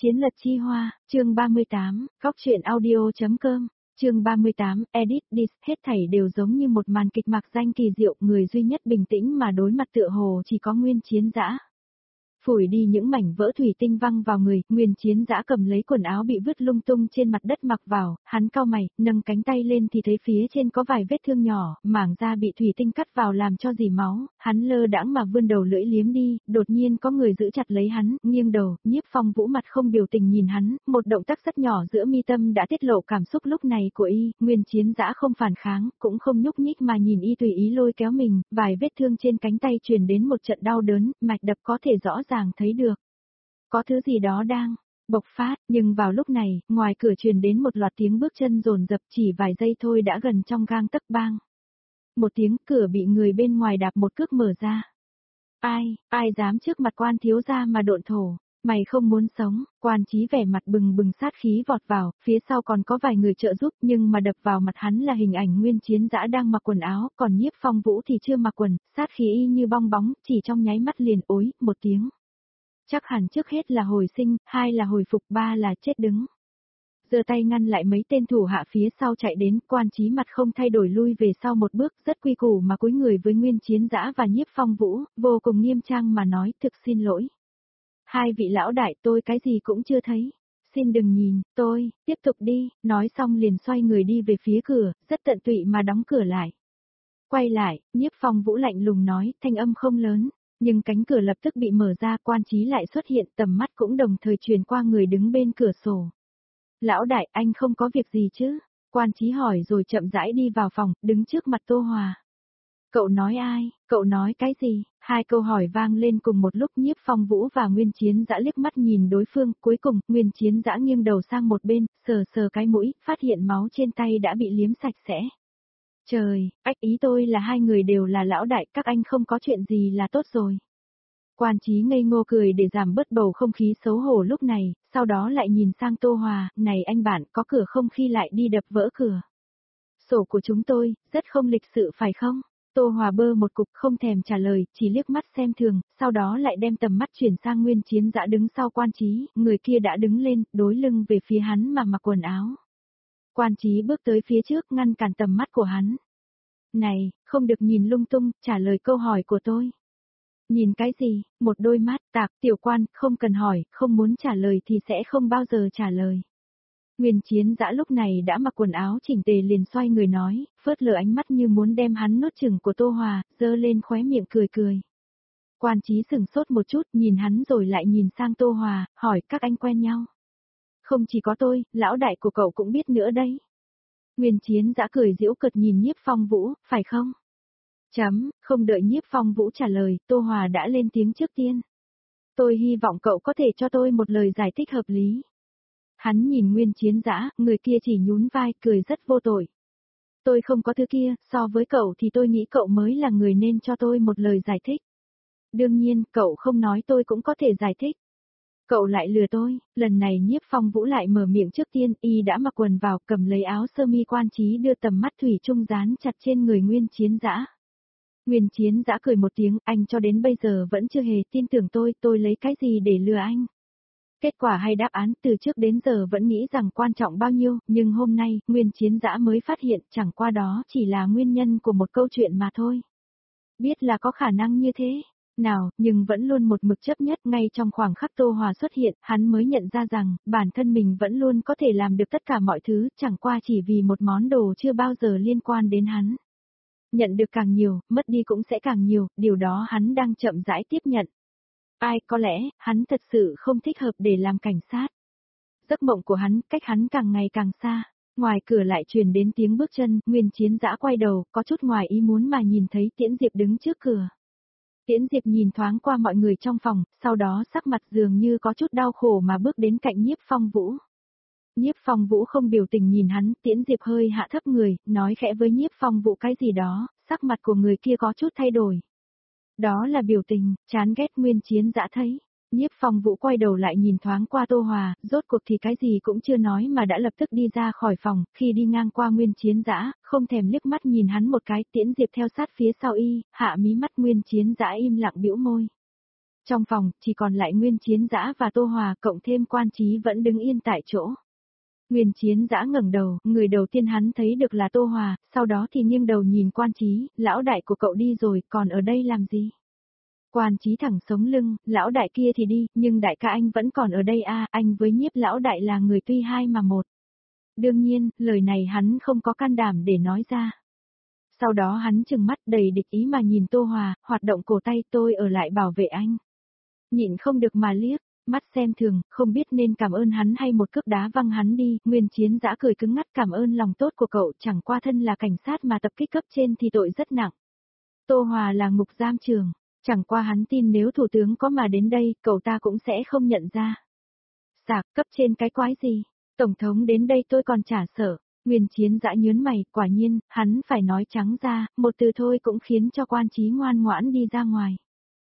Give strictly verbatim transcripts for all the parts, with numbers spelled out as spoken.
Chiến lật chi hoa, chương ba mươi tám, góc truyện audio.com, chương ba mươi tám, edit dis, hết thảy đều giống như một màn kịch mạc danh kỳ diệu, người duy nhất bình tĩnh mà đối mặt tựa hồ chỉ có Nguyên Chiến Dã. Phủi đi những mảnh vỡ thủy tinh văng vào người, Nguyên Chiến Dã cầm lấy quần áo bị vứt lung tung trên mặt đất mặc vào, hắn cau mày, nâng cánh tay lên thì thấy phía trên có vài vết thương nhỏ, mảng da bị thủy tinh cắt vào làm cho dì máu, hắn lơ đãng mà vươn đầu lưỡi liếm đi, đột nhiên có người giữ chặt lấy hắn, nghiêng đầu, Nhiếp Phong Vũ mặt không biểu tình nhìn hắn, một động tác rất nhỏ giữa mi tâm đã tiết lộ cảm xúc lúc này của y, Nguyên Chiến Dã không phản kháng, cũng không nhúc nhích mà nhìn y tùy ý lôi kéo mình, vài vết thương trên cánh tay truyền đến một trận đau đớn, mạch đập có thể rõ ràng thấy được. Có thứ gì đó đang bộc phát, nhưng vào lúc này, ngoài cửa truyền đến một loạt tiếng bước chân dồn dập, chỉ vài giây thôi đã gần trong gang tấc bang. Một tiếng, cửa bị người bên ngoài đạp một cước mở ra. Ai, ai dám trước mặt Quan thiếu gia mà độn thổ, mày không muốn sống, Quan Chí vẻ mặt bừng bừng sát khí vọt vào, phía sau còn có vài người trợ giúp, nhưng mà đập vào mặt hắn là hình ảnh Nguyên Chiến Dã đang mặc quần áo, còn Nhiếp Phong Vũ thì chưa mặc quần, sát khí y như bong bóng, chỉ trong nháy mắt liền ối, một tiếng. Chắc hẳn trước hết là hồi sinh, hai là hồi phục, ba là chết đứng. Giơ tay ngăn lại mấy tên thủ hạ phía sau chạy đến, Quan Chí mặt không thay đổi lui về sau một bước, rất quy củ mà cúi người với Nguyên Chiến Dã và Nhiếp Phong Vũ, vô cùng nghiêm trang mà nói, thực xin lỗi. Hai vị lão đại, tôi cái gì cũng chưa thấy. Xin đừng nhìn, tôi, tiếp tục đi, nói xong liền xoay người đi về phía cửa, rất tận tụy mà đóng cửa lại. Quay lại, Nhiếp Phong Vũ lạnh lùng nói, thanh âm không lớn. Nhưng cánh cửa lập tức bị mở ra, Quan Chí lại xuất hiện, tầm mắt cũng đồng thời truyền qua người đứng bên cửa sổ. Lão đại, anh không có việc gì chứ? Quan Chí hỏi rồi chậm rãi đi vào phòng, đứng trước mặt Tô Hòa. Cậu nói ai? Cậu nói cái gì? Hai câu hỏi vang lên cùng một lúc, Nhiếp Phong Vũ và Nguyên Chiến Dã liếc mắt nhìn đối phương, cuối cùng, Nguyên Chiến Dã nghiêng đầu sang một bên, sờ sờ cái mũi, phát hiện máu trên tay đã bị liếm sạch sẽ. Trời, ách ý tôi là hai người đều là lão đại, các anh không có chuyện gì là tốt rồi. Quan Chí ngây ngô cười để giảm bớt bầu không khí xấu hổ lúc này, sau đó lại nhìn sang Tô Hòa, này anh bạn, có cửa không khi lại đi đập vỡ cửa. Sổ của chúng tôi, rất không lịch sự phải không? Tô Hòa bơ một cục không thèm trả lời, chỉ liếc mắt xem thường, sau đó lại đem tầm mắt chuyển sang Nguyên Chiến Dã đứng sau Quan Chí, người kia đã đứng lên, đối lưng về phía hắn mà mặc quần áo. Quan Chí bước tới phía trước ngăn cản tầm mắt của hắn. Này, không được nhìn lung tung, trả lời câu hỏi của tôi. Nhìn cái gì, một đôi mắt, tạc, tiểu quan, không cần hỏi, không muốn trả lời thì sẽ không bao giờ trả lời. Nguyên Chiến Dã lúc này đã mặc quần áo chỉnh tề liền xoay người nói, phớt lờ ánh mắt như muốn đem hắn nuốt chửng của Tô Hòa, giơ lên khóe miệng cười cười. Quan Chí sửng sốt một chút, nhìn hắn rồi lại nhìn sang Tô Hòa, hỏi các anh quen nhau. Không chỉ có tôi, lão đại của cậu cũng biết nữa đấy. Nguyên Chiến Dã cười giễu cợt nhìn Nhiếp Phong Vũ, phải không? Chấm, không đợi Nhiếp Phong Vũ trả lời, Tô Hòa đã lên tiếng trước tiên. Tôi hy vọng cậu có thể cho tôi một lời giải thích hợp lý. Hắn nhìn Nguyên Chiến Dã, người kia chỉ nhún vai, cười rất vô tội. Tôi không có thứ kia, so với cậu thì tôi nghĩ cậu mới là người nên cho tôi một lời giải thích. Đương nhiên, cậu không nói tôi cũng có thể giải thích. Cậu lại lừa tôi, lần này Nhiếp Phong Vũ lại mở miệng trước tiên, y đã mặc quần vào, cầm lấy áo sơ mi Quan Chí đưa tầm mắt thủy chung dán chặt trên người Nguyên Chiến Dã. Nguyên Chiến Dã cười một tiếng, anh cho đến bây giờ vẫn chưa hề tin tưởng tôi, tôi lấy cái gì để lừa anh? Kết quả hay đáp án từ trước đến giờ vẫn nghĩ rằng quan trọng bao nhiêu, nhưng hôm nay, Nguyên Chiến Dã mới phát hiện chẳng qua đó chỉ là nguyên nhân của một câu chuyện mà thôi. Biết là có khả năng như thế. Nào, nhưng vẫn luôn một mực chấp nhất, ngay trong khoảng khắc Tô Hòa xuất hiện, hắn mới nhận ra rằng, bản thân mình vẫn luôn có thể làm được tất cả mọi thứ, chẳng qua chỉ vì một món đồ chưa bao giờ liên quan đến hắn. Nhận được càng nhiều, mất đi cũng sẽ càng nhiều, điều đó hắn đang chậm rãi tiếp nhận. Ai, có lẽ, hắn thật sự không thích hợp để làm cảnh sát. Giấc mộng của hắn, cách hắn càng ngày càng xa. Ngoài cửa lại truyền đến tiếng bước chân, Nguyên Chiến Dã quay đầu, có chút ngoài ý muốn mà nhìn thấy Tiễn Diệp đứng trước cửa. Tiễn Diệp nhìn thoáng qua mọi người trong phòng, sau đó sắc mặt dường như có chút đau khổ mà bước đến cạnh Nhiếp Phong Vũ. Nhiếp Phong Vũ không biểu tình nhìn hắn, Tiễn Diệp hơi hạ thấp người, nói khẽ với Nhiếp Phong Vũ cái gì đó, sắc mặt của người kia có chút thay đổi. Đó là biểu tình, chán ghét. Nguyên Chiến Dã thấy. Nhiếp Phong Vũ quay đầu lại nhìn thoáng qua Tô Hòa, rốt cuộc thì cái gì cũng chưa nói mà đã lập tức đi ra khỏi phòng, khi đi ngang qua Nguyên Chiến Dã, không thèm liếc mắt nhìn hắn một cái, Tiễn Diệp theo sát phía sau y, hạ mí mắt. Nguyên Chiến Dã im lặng bĩu môi. Trong phòng, chỉ còn lại Nguyên Chiến Dã và Tô Hòa, cộng thêm Quan Chí vẫn đứng yên tại chỗ. Nguyên Chiến Dã ngẩng đầu, người đầu tiên hắn thấy được là Tô Hòa, sau đó thì nghiêng đầu nhìn Quan Chí, lão đại của cậu đi rồi, còn ở đây làm gì? Quan Chí thẳng sống lưng, lão đại kia thì đi, nhưng đại ca anh vẫn còn ở đây à, anh với Nhiếp lão đại là người tuy hai mà một. Đương nhiên, lời này hắn không có can đảm để nói ra. Sau đó hắn trừng mắt đầy địch ý mà nhìn Tô Hòa, hoạt động cổ tay, tôi ở lại bảo vệ anh. Nhịn không được mà liếc, mắt xem thường, không biết nên cảm ơn hắn hay một cước đá văng hắn đi. Nguyên Chiến Dã cười cứng ngắt, cảm ơn lòng tốt của cậu, chẳng qua thân là cảnh sát mà tập kích cấp trên thì tội rất nặng. Tô Hòa là ngục giam trường, chẳng qua hắn tin nếu thủ tướng có mà đến đây, cậu ta cũng sẽ không nhận ra. Sạc, cấp trên cái quái gì? Tổng thống đến đây tôi còn chả sợ. Nguyên Chiến Dã nhớn mày, quả nhiên, hắn phải nói trắng ra, một từ thôi cũng khiến cho Quan Chí ngoan ngoãn đi ra ngoài.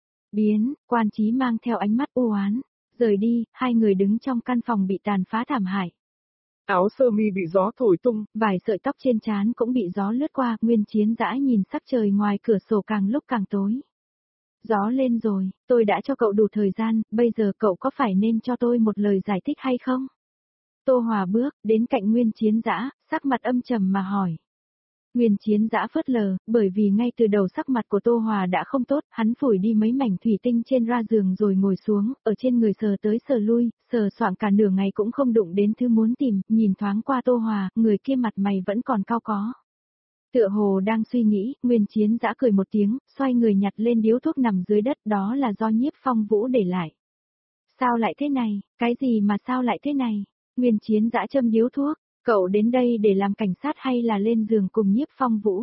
Biến, Quan Chí mang theo ánh mắt u oán, rời đi, hai người đứng trong căn phòng bị tàn phá thảm hại. Áo sơ mi bị gió thổi tung, vài sợi tóc trên trán cũng bị gió lướt qua, Nguyên Chiến Dã nhìn sắc trời ngoài cửa sổ càng lúc càng tối. Gió lên rồi, tôi đã cho cậu đủ thời gian, bây giờ cậu có phải nên cho tôi một lời giải thích hay không? Tô Hòa bước đến cạnh Nguyên Chiến Dã, sắc mặt âm trầm mà hỏi. Nguyên Chiến Dã phớt lờ, bởi vì ngay từ đầu sắc mặt của Tô Hòa đã không tốt, hắn phủi đi mấy mảnh thủy tinh trên ra giường rồi ngồi xuống, ở trên người sờ tới sờ lui, sờ soạng cả nửa ngày cũng không đụng đến thứ muốn tìm, nhìn thoáng qua Tô Hòa, người kia mặt mày vẫn còn cau có. Tựa hồ đang suy nghĩ, Nguyên Chiến Dã cười một tiếng, xoay người nhặt lên điếu thuốc nằm dưới đất, đó là do Nhiếp Phong Vũ để lại. Sao lại thế này, cái gì mà sao lại thế này? Nguyên Chiến Dã châm điếu thuốc, cậu đến đây để làm cảnh sát hay là lên giường cùng Nhiếp Phong Vũ?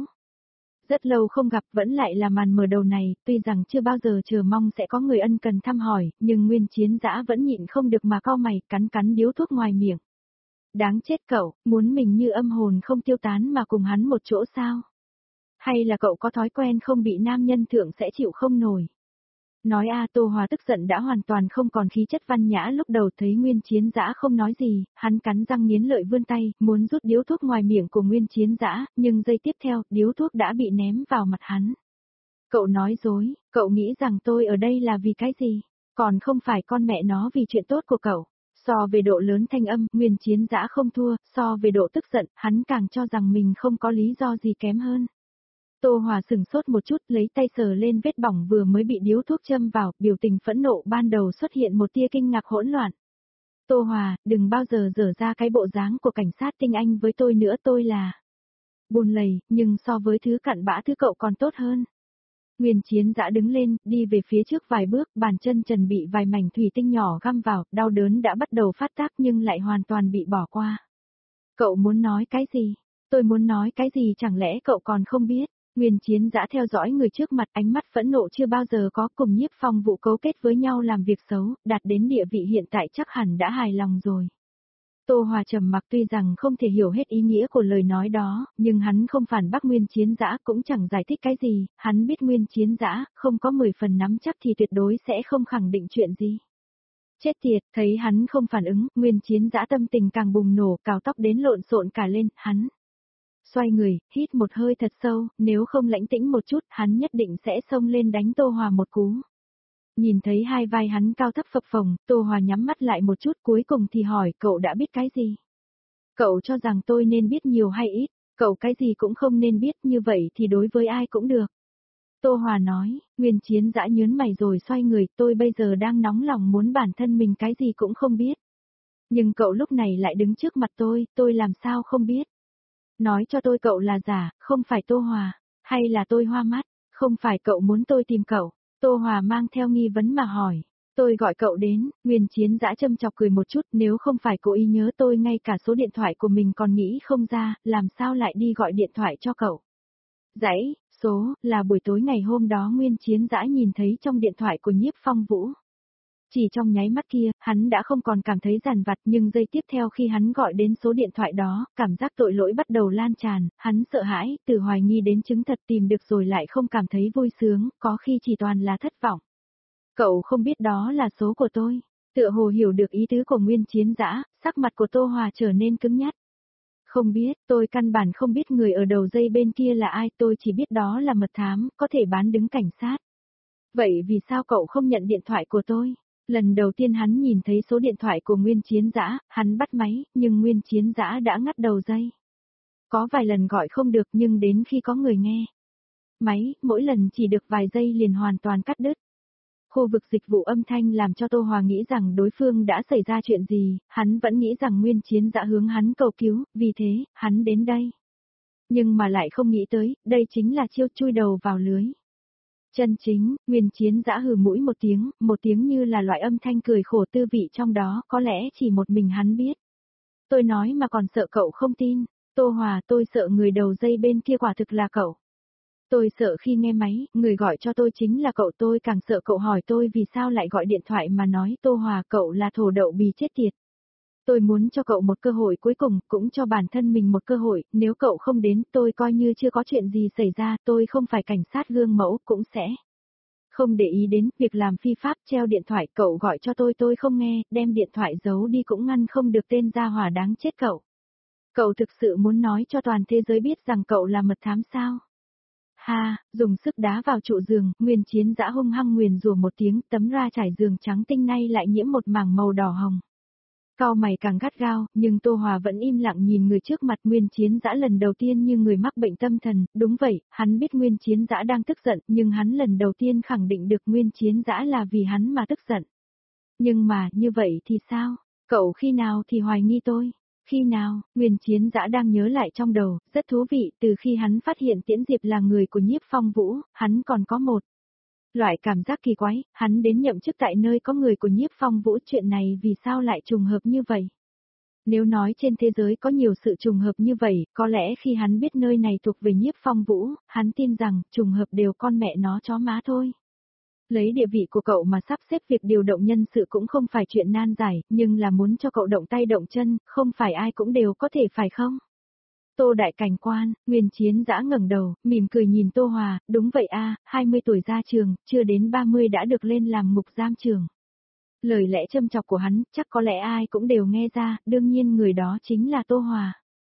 Rất lâu không gặp vẫn lại là màn mở đầu này, tuy rằng chưa bao giờ chờ mong sẽ có người ân cần thăm hỏi, nhưng Nguyên Chiến Dã vẫn nhịn không được mà cau mày, cắn cắn điếu thuốc ngoài miệng. Đáng chết cậu, muốn mình như âm hồn không tiêu tán mà cùng hắn một chỗ sao? Hay là cậu có thói quen không bị nam nhân thượng sẽ chịu không nổi? Nói a Tô Hòa tức giận đã hoàn toàn không còn khí chất văn nhã, lúc đầu thấy Nguyên Chiến Dã không nói gì, hắn cắn răng nghiến lợi vươn tay, muốn rút điếu thuốc ngoài miệng của Nguyên Chiến Dã, nhưng giây tiếp theo, điếu thuốc đã bị ném vào mặt hắn. Cậu nói dối, cậu nghĩ rằng tôi ở đây là vì cái gì? Còn không phải con mẹ nó vì chuyện tốt của cậu. So về độ lớn thanh âm, Nguyên Chiến Dã không thua, so về độ tức giận, hắn càng cho rằng mình không có lý do gì kém hơn. Tô Hòa sừng sốt một chút, lấy tay sờ lên vết bỏng vừa mới bị điếu thuốc châm vào, biểu tình phẫn nộ ban đầu xuất hiện một tia kinh ngạc hỗn loạn. Tô Hòa, đừng bao giờ dở ra cái bộ dáng của cảnh sát tinh anh với tôi nữa, tôi là bùn lầy, nhưng so với thứ cặn bã thứ cậu còn tốt hơn. Nguyên Chiến Dã đứng lên, đi về phía trước vài bước, bàn chân trần bị vài mảnh thủy tinh nhỏ găm vào, đau đớn đã bắt đầu phát tác nhưng lại hoàn toàn bị bỏ qua. Cậu muốn nói cái gì? Tôi muốn nói cái gì chẳng lẽ cậu còn không biết? Nguyên Chiến Dã theo dõi người trước mặt, ánh mắt phẫn nộ chưa bao giờ có, cùng Nhiếp Phong Vũ cấu kết với nhau làm việc xấu, đạt đến địa vị hiện tại chắc hẳn đã hài lòng rồi. Tô Hòa trầm mặc, tuy rằng không thể hiểu hết ý nghĩa của lời nói đó, nhưng hắn không phản bác Nguyên Chiến Dã, cũng chẳng giải thích cái gì, hắn biết Nguyên Chiến Dã không có mười phần nắm chắc thì tuyệt đối sẽ không khẳng định chuyện gì. Chết tiệt, thấy hắn không phản ứng, Nguyên Chiến Dã tâm tình càng bùng nổ, cào tóc đến lộn xộn cả lên, hắn xoay người, hít một hơi thật sâu, nếu không lãnh tĩnh một chút, hắn nhất định sẽ xông lên đánh Tô Hòa một cú. Nhìn thấy hai vai hắn cao thấp phập phồng, Tô Hòa nhắm mắt lại một chút, cuối cùng thì hỏi, cậu đã biết cái gì? Cậu cho rằng tôi nên biết nhiều hay ít, cậu cái gì cũng không nên biết, như vậy thì đối với ai cũng được. Tô Hòa nói, Nguyên Chiến Dã nhớn mày rồi xoay người, tôi bây giờ đang nóng lòng muốn bản thân mình cái gì cũng không biết. Nhưng cậu lúc này lại đứng trước mặt tôi, tôi làm sao không biết? Nói cho tôi cậu là giả, không phải Tô Hòa, hay là tôi hoa mắt, không phải cậu muốn tôi tìm cậu? Tô Hòa mang theo nghi vấn mà hỏi, tôi gọi cậu đến, Nguyên Chiến Dã châm chọc cười một chút, nếu không phải cố ý nhớ tôi ngay cả số điện thoại của mình còn nghĩ không ra, làm sao lại đi gọi điện thoại cho cậu? Dãy, số, là buổi tối ngày hôm đó Nguyên Chiến Dã nhìn thấy trong điện thoại của Nhiếp Phong Vũ. Chỉ trong nháy mắt kia, hắn đã không còn cảm thấy dằn vặt, nhưng giây tiếp theo khi hắn gọi đến số điện thoại đó, cảm giác tội lỗi bắt đầu lan tràn, hắn sợ hãi, từ hoài nghi đến chứng thật, tìm được rồi lại không cảm thấy vui sướng, có khi chỉ toàn là thất vọng. Cậu không biết đó là số của tôi. Tựa hồ hiểu được ý tứ của Nguyên Chiến Dã, sắc mặt của Tô Hòa trở nên cứng nhắc. Không biết, tôi căn bản không biết người ở đầu dây bên kia là ai, tôi chỉ biết đó là mật thám, có thể bán đứng cảnh sát. Vậy vì sao cậu không nhận điện thoại của tôi? Lần đầu tiên hắn nhìn thấy số điện thoại của Nguyên Chiến Dã, hắn bắt máy, nhưng Nguyên Chiến Dã đã ngắt đầu dây. Có vài lần gọi không được nhưng đến khi có người nghe máy, mỗi lần chỉ được vài giây liền hoàn toàn cắt đứt. Khu vực dịch vụ âm thanh làm cho Tô Hòa nghĩ rằng đối phương đã xảy ra chuyện gì, hắn vẫn nghĩ rằng Nguyên Chiến Dã hướng hắn cầu cứu, vì thế, hắn đến đây. Nhưng mà lại không nghĩ tới, đây chính là chiêu chui đầu vào lưới. Chân chính, Nguyên Chiến Dã hừ mũi một tiếng, một tiếng như là loại âm thanh cười khổ tư vị trong đó, có lẽ chỉ một mình hắn biết. Tôi nói mà còn sợ cậu không tin, Tô Hòa, tôi sợ người đầu dây bên kia quả thực là cậu. Tôi sợ khi nghe máy, người gọi cho tôi chính là cậu, tôi càng sợ cậu hỏi tôi vì sao lại gọi điện thoại mà nói Tô Hòa, cậu là thổ đậu bì chết tiệt. Tôi muốn cho cậu một cơ hội cuối cùng, cũng cho bản thân mình một cơ hội, nếu cậu không đến, tôi coi như chưa có chuyện gì xảy ra, tôi không phải cảnh sát gương mẫu, cũng sẽ không để ý đến việc làm phi pháp. Treo điện thoại, cậu gọi cho tôi tôi không nghe, đem điện thoại giấu đi cũng ngăn không được tên gia hỏa đáng chết cậu. Cậu thực sự muốn nói cho toàn thế giới biết rằng cậu là mật thám sao? Ha, dùng sức đá vào trụ giường, Nguyên Chiến Dã hung hăng nguyền rủa một tiếng, tấm ra trải giường trắng tinh nay lại nhiễm một mảng màu đỏ hồng. Cau mày càng gắt gao, nhưng Tô Hòa vẫn im lặng nhìn người trước mặt. Nguyên Chiến Dã lần đầu tiên như người mắc bệnh tâm thần, đúng vậy, hắn biết Nguyên Chiến Dã đang tức giận, nhưng hắn lần đầu tiên khẳng định được Nguyên Chiến Dã là vì hắn mà tức giận. Nhưng mà, như vậy thì sao? Cậu khi nào thì hoài nghi tôi? Khi nào? Nguyên Chiến Dã đang nhớ lại trong đầu, rất thú vị, từ khi hắn phát hiện Tiễn Diệp là người của Nhiếp Phong Vũ, hắn còn có một loại cảm giác kỳ quái, hắn đến nhậm chức tại nơi có người của Nhiếp Phong Vũ, chuyện này vì sao lại trùng hợp như vậy? Nếu nói trên thế giới có nhiều sự trùng hợp như vậy, có lẽ khi hắn biết nơi này thuộc về Nhiếp Phong Vũ, hắn tin rằng trùng hợp đều con mẹ nó chó má thôi. Lấy địa vị của cậu mà sắp xếp việc điều động nhân sự cũng không phải chuyện nan giải, nhưng là muốn cho cậu động tay động chân, không phải ai cũng đều có thể phải không? Tô Đại Cảnh Quan, Nguyên Chiến Dã ngẩng đầu, mỉm cười nhìn Tô Hòa, đúng vậy a, hai mươi tuổi ra trường, chưa đến ba mươi đã được lên làm ngục giam trường. Lời lẽ châm chọc của hắn, chắc có lẽ ai cũng đều nghe ra, đương nhiên người đó chính là Tô Hòa.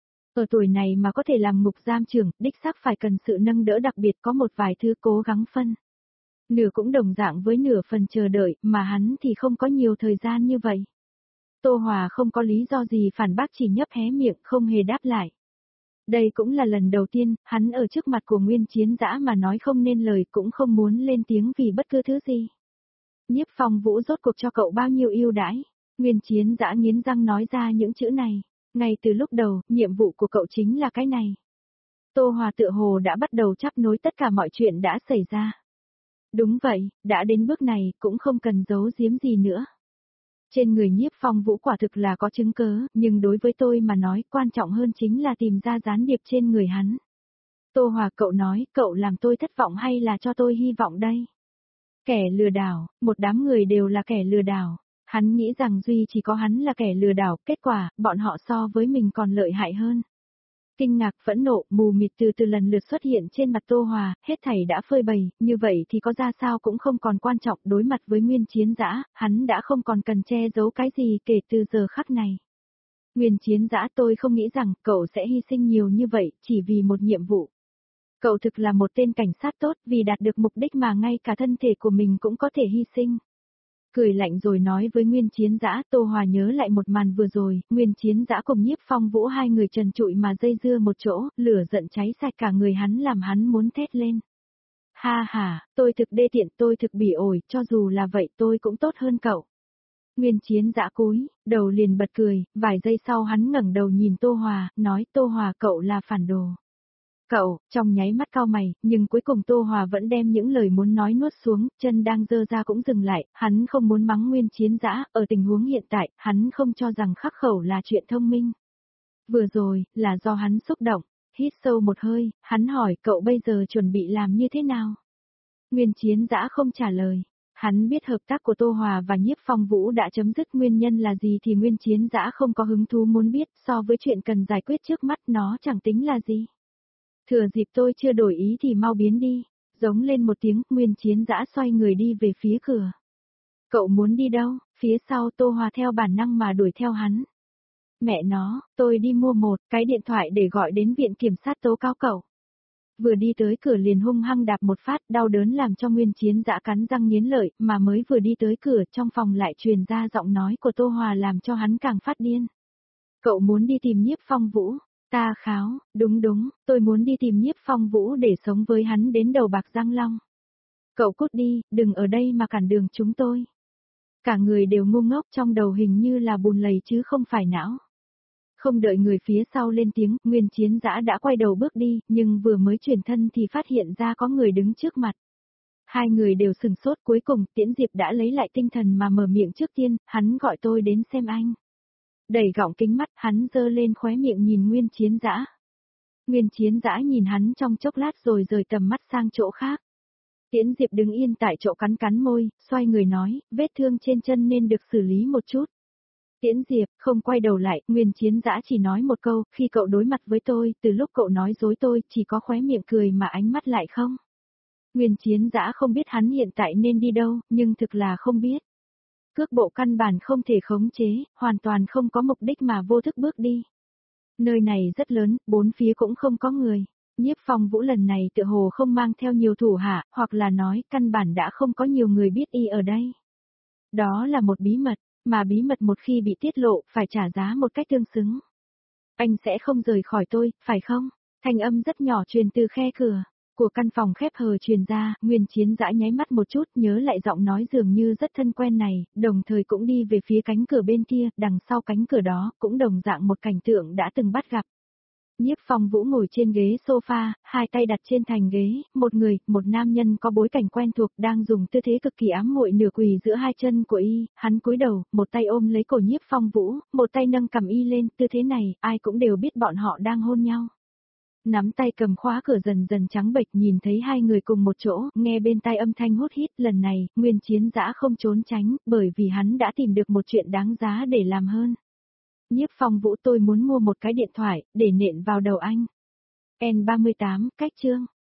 Ở tuổi này mà có thể làm ngục giam trưởng, đích xác phải cần sự nâng đỡ đặc biệt, có một vài thứ cố gắng phân. Nửa cũng đồng dạng với nửa phần chờ đợi, mà hắn thì không có nhiều thời gian như vậy. Tô Hòa không có lý do gì phản bác, chỉ nhấp hé miệng, không hề đáp lại. Đây cũng là lần đầu tiên, hắn ở trước mặt của Nguyên Chiến Dã mà nói không nên lời, cũng không muốn lên tiếng vì bất cứ thứ gì. Nhiếp Phong Vũ rốt cuộc cho cậu bao nhiêu ưu đãi? Nguyên Chiến Dã nghiến răng nói ra những chữ này. Ngay từ lúc đầu, nhiệm vụ của cậu chính là cái này. Tô Hòa tựa hồ đã bắt đầu chắp nối tất cả mọi chuyện đã xảy ra. Đúng vậy, đã đến bước này, cũng không cần giấu giếm gì nữa. Trên người Nhiếp Phong Vũ quả thực là có chứng cớ, nhưng đối với tôi mà nói, quan trọng hơn chính là tìm ra gián điệp trên người hắn. Tô Hòa, cậu nói, cậu làm tôi thất vọng hay là cho tôi hy vọng đây? Kẻ lừa đảo, một đám người đều là kẻ lừa đảo. Hắn nghĩ rằng duy chỉ có hắn là kẻ lừa đảo, kết quả, bọn họ so với mình còn lợi hại hơn. Kinh ngạc, phẫn nộ, mù mịt từ từ lần lượt xuất hiện trên mặt Tô Hòa, hết thảy đã phơi bày, như vậy thì có ra sao cũng không còn quan trọng. Đối mặt với Nguyên Chiến Dã, hắn đã không còn cần che giấu cái gì kể từ giờ khắc này. Nguyên Chiến Dã, tôi không nghĩ rằng cậu sẽ hy sinh nhiều như vậy, chỉ vì một nhiệm vụ. Cậu thực là một tên cảnh sát tốt, vì đạt được mục đích mà ngay cả thân thể của mình cũng có thể hy sinh. Cười lạnh rồi nói với Nguyên Chiến Dã. Tô Hòa nhớ lại một màn vừa rồi, Nguyên Chiến Dã cùng Nhiếp Phong Vũ hai người trần trụi mà dây dưa một chỗ, lửa giận cháy sạch cả người hắn làm hắn muốn thét lên. Ha ha, tôi thực đê tiện, tôi thực bỉ ổi, cho dù là vậy tôi cũng tốt hơn cậu. Nguyên Chiến Dã cúi, đầu liền bật cười, vài giây sau hắn ngẩng đầu nhìn Tô Hòa, nói Tô Hòa, cậu là phản đồ. Cậu, trong nháy mắt cau mày, nhưng cuối cùng Tô Hòa vẫn đem những lời muốn nói nuốt xuống, chân đang dơ ra cũng dừng lại, hắn không muốn mắng Nguyên Chiến Dã, ở tình huống hiện tại, hắn không cho rằng khắc khẩu là chuyện thông minh. Vừa rồi, là do hắn xúc động, hít sâu một hơi, hắn hỏi cậu bây giờ chuẩn bị làm như thế nào? Nguyên Chiến Dã không trả lời. Hắn biết hợp tác của Tô Hòa và Nhiếp Phong Vũ đã chấm dứt, nguyên nhân là gì thì Nguyên Chiến Dã không có hứng thú muốn biết, so với chuyện cần giải quyết trước mắt nó chẳng tính là gì. Thừa dịp tôi chưa đổi ý thì mau biến đi, giống lên một tiếng, Nguyên Chiến Dã xoay người đi về phía cửa. Cậu muốn đi đâu? Phía sau Tô Hòa theo bản năng mà đuổi theo hắn. Mẹ nó, tôi đi mua một cái điện thoại để gọi đến viện kiểm sát tố cáo cậu. Vừa đi tới cửa liền hung hăng đạp một phát, đau đớn làm cho Nguyên Chiến Dã cắn răng nghiến lợi, mà mới vừa đi tới cửa trong phòng lại truyền ra giọng nói của Tô Hòa làm cho hắn càng phát điên. Cậu muốn đi tìm Nhiếp Phong Vũ, ta kháo, đúng đúng, tôi muốn đi tìm Nhiếp Phong Vũ để sống với hắn đến đầu bạc răng long. Cậu cút đi, đừng ở đây mà cản đường chúng tôi. Cả người đều ngu ngốc, trong đầu hình như là bùn lầy chứ không phải não. Không đợi người phía sau lên tiếng, Nguyên Chiến Dã đã quay đầu bước đi, nhưng vừa mới chuyển thân thì phát hiện ra có người đứng trước mặt. Hai người đều sừng sốt, cuối cùng Tiễn Diệp đã lấy lại tinh thần mà mở miệng trước tiên, hắn gọi tôi đến xem anh. Đẩy gọng kính mắt, hắn giơ lên khóe miệng nhìn Nguyên Chiến Dã. Nguyên Chiến Dã nhìn hắn trong chốc lát rồi rời tầm mắt sang chỗ khác. Tiễn Diệp đứng yên tại chỗ cắn cắn môi, xoay người nói, vết thương trên chân nên được xử lý một chút. Tiễn Diệp không quay đầu lại, Nguyên Chiến Dã chỉ nói một câu, khi cậu đối mặt với tôi, từ lúc cậu nói dối tôi, chỉ có khóe miệng cười mà ánh mắt lại không. Nguyên Chiến Dã không biết hắn hiện tại nên đi đâu, nhưng thực là không biết. Cước bộ căn bản không thể khống chế, hoàn toàn không có mục đích mà vô thức bước đi. Nơi này rất lớn, bốn phía cũng không có người. Nhiếp Phong Vũ lần này tựa hồ không mang theo nhiều thủ hạ, hoặc là nói căn bản đã không có nhiều người biết y ở đây. Đó là một bí mật, mà bí mật một khi bị tiết lộ, phải trả giá một cách tương xứng. Anh sẽ không rời khỏi tôi, phải không? Thanh âm rất nhỏ truyền từ khe cửa của căn phòng khép hờ truyền ra, Nguyên Chiến Dã nháy mắt một chút, nhớ lại giọng nói dường như rất thân quen này, đồng thời cũng đi về phía cánh cửa bên kia, đằng sau cánh cửa đó, cũng đồng dạng một cảnh tượng đã từng bắt gặp. Nhiếp Phong Vũ ngồi trên ghế sofa, hai tay đặt trên thành ghế, một người, một nam nhân có bối cảnh quen thuộc đang dùng tư thế cực kỳ ám muội nửa quỳ giữa hai chân của y, hắn cúi đầu, một tay ôm lấy cổ Nhiếp Phong Vũ, một tay nâng cầm y lên, tư thế này, ai cũng đều biết bọn họ đang hôn nhau. Nắm tay cầm khóa cửa dần dần trắng bệch nhìn thấy hai người cùng một chỗ, nghe bên tai âm thanh hút hít, lần này, Nguyên Chiến Dã không trốn tránh, bởi vì hắn đã tìm được một chuyện đáng giá để làm hơn. Nhiếp Phong Vũ tôi muốn mua một cái điện thoại, để nện vào đầu anh. N ba mươi tám, cách chương.